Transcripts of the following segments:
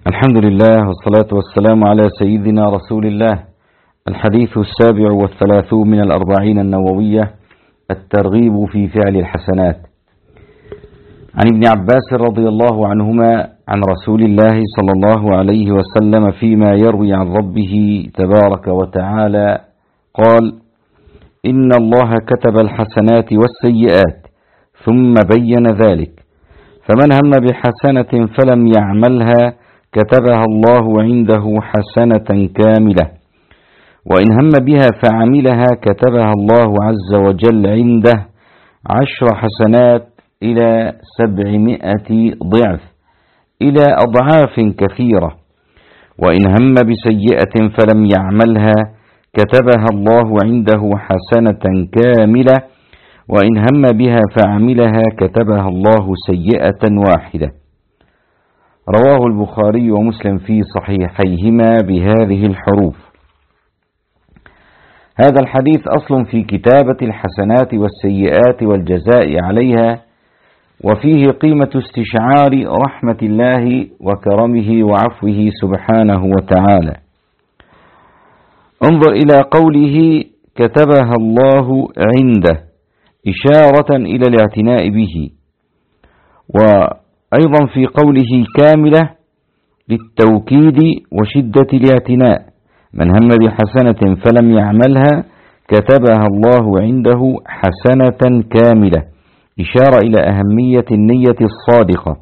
الحمد لله والصلاة والسلام على سيدنا رسول الله. الحديث 37 من 40 النووية، الترغيب في فعل الحسنات. عن ابن عباس رضي الله عنهما عن رسول الله صلى الله عليه وسلم فيما يروي عن ربه تبارك وتعالى قال: إن الله كتب الحسنات والسيئات ثم بين ذلك، فمن هم بحسنة فلم يعملها كتبها الله عنده حسنة كاملة، وإن هم بها فعملها كتبها الله عز وجل عنده 10 حسنات إلى 700 ضعف إلى أضعاف كثيرة، وإن هم بسيئة فلم يعملها كتبها الله عنده حسنة كاملة، وإن هم بها فعملها كتبها الله سيئة واحدة. رواه البخاري ومسلم في صحيحيهما بهذه الحروف. هذا الحديث أصل في كتابة الحسنات والسيئات والجزاء عليها، وفيه قيمة استشعار رحمة الله وكرمه وعفوه سبحانه وتعالى. انظر إلى قوله كتبها الله عنده، إشارة إلى الاعتناء به، وأيضا في قوله كاملة للتوكيد وشدة الاعتناء. من هم بحسنة فلم يعملها كتبها الله عنده حسنة كاملة، إشارة إلى أهمية النية الصادقة.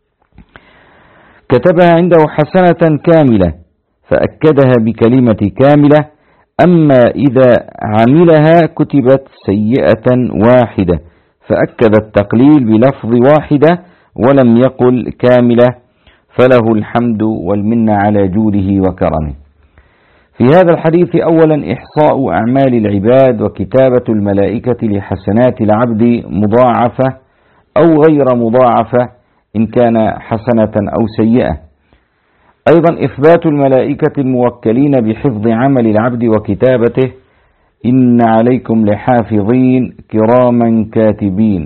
كتبها عنده حسنة كاملة فأكدها بكلمة كاملة، أما إذا عملها كتبت سيئة واحدة فأكد التقليل بلفظ واحدة ولم يقل كاملة، فله الحمد والمنة على جوده وكرمه. في هذا الحديث أولا إحصاء أعمال العباد وكتابة الملائكة لحسنات العبد مضاعفة أو غير مضاعفة إن كان حسنة أو سيئة. أيضا إثبات الملائكة الموكلين بحفظ عمل العبد وكتابته: إن عليكم لحافظين كراما كاتبين.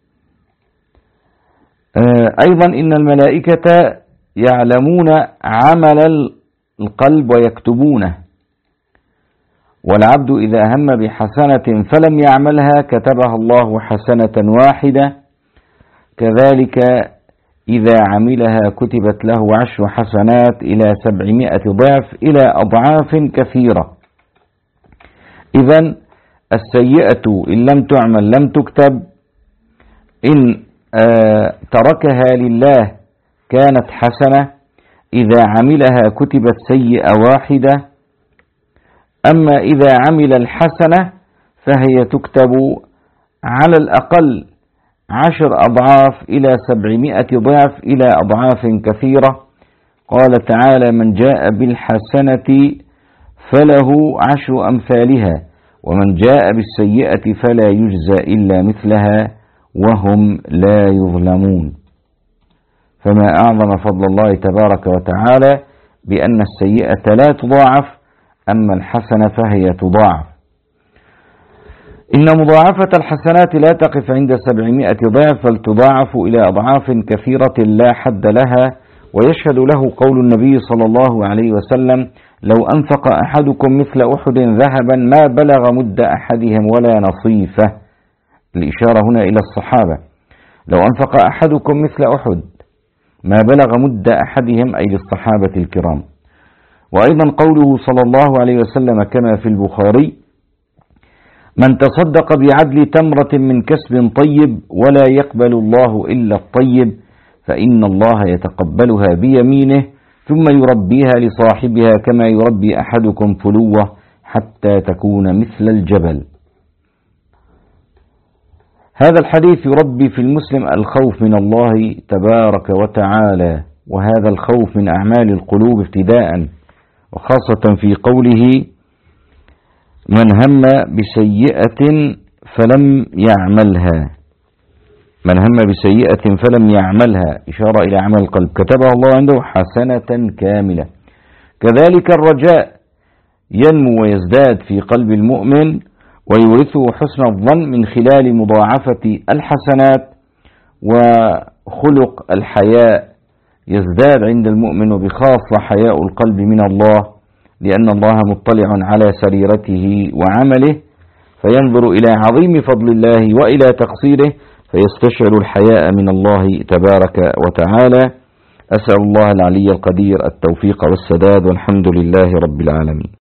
أيضا إن الملائكة يعلمون عمل القلب ويكتبونه، والعبد إذا هم بحسنة فلم يعملها كتبها الله حسنة واحدة، كذلك إذا عملها كتبت له 10 حسنات إلى 700 ضعف إلى أضعاف كثيرة. إذن السيئة إن لم تعمل لم تكتب، إن تركها لله كانت حسنة، إذا عملها كتبت سيئة واحدة. أما إذا عمل الحسنة فهي تكتب على الأقل 10 أضعاف إلى 700 ضعف إلى أضعاف كثيرة. قال تعالى: من جاء بالحسنة فله 10 أمثالها، ومن جاء بالسيئة فلا يجزى إلا مثلها وهم لا يظلمون. فما أعظم فضل الله تبارك وتعالى بأن السيئة لا تضاعف، أما الحسنة فهي تضاعف. إن مضاعفة الحسنات لا تقف عند 700 ضعف، بل تضاعف إلى أضعاف كثيرة لا حد لها. ويشهد له قول النبي صلى الله عليه وسلم: لو أنفق أحدكم مثل أحد ذهبا ما بلغ مد أحدهم ولا نصيفه. الإشارة هنا إلى الصحابة: لو أنفق أحدكم مثل أحد ما بلغ مد أحدهم، أي للصحابة الكرام. وأيضا قوله صلى الله عليه وسلم كما في البخاري: من تصدق بعدل تمرة من كسب طيب ولا يقبل الله إلا الطيب، فإن الله يتقبلها بيمينه ثم يربيها لصاحبها كما يربي أحدكم فلوة حتى تكون مثل الجبل. هذا الحديث يربي في المسلم الخوف من الله تبارك وتعالى، وهذا الخوف من أعمال القلوب ابتداء، وخاصة في قوله: من هم بسيئة فلم يعملها. من هم بسيئة فلم يعملها إشارة إلى عمل القلب، كتبها الله عنده حسنة كاملة. كذلك الرجاء ينمو ويزداد في قلب المؤمن ويورثه حسن الظن من خلال مضاعفة الحسنات وخلق الحياء يزداد عند المؤمن وبخاصة حياء القلب من الله، لأن الله مطلع على سريرته وعمله، فينظر إلى عظيم فضل الله وإلى تقصيره، فيستشعر الحياء من الله تبارك وتعالى. أسأل الله العلي القدير التوفيق والسداد، والحمد لله رب العالمين.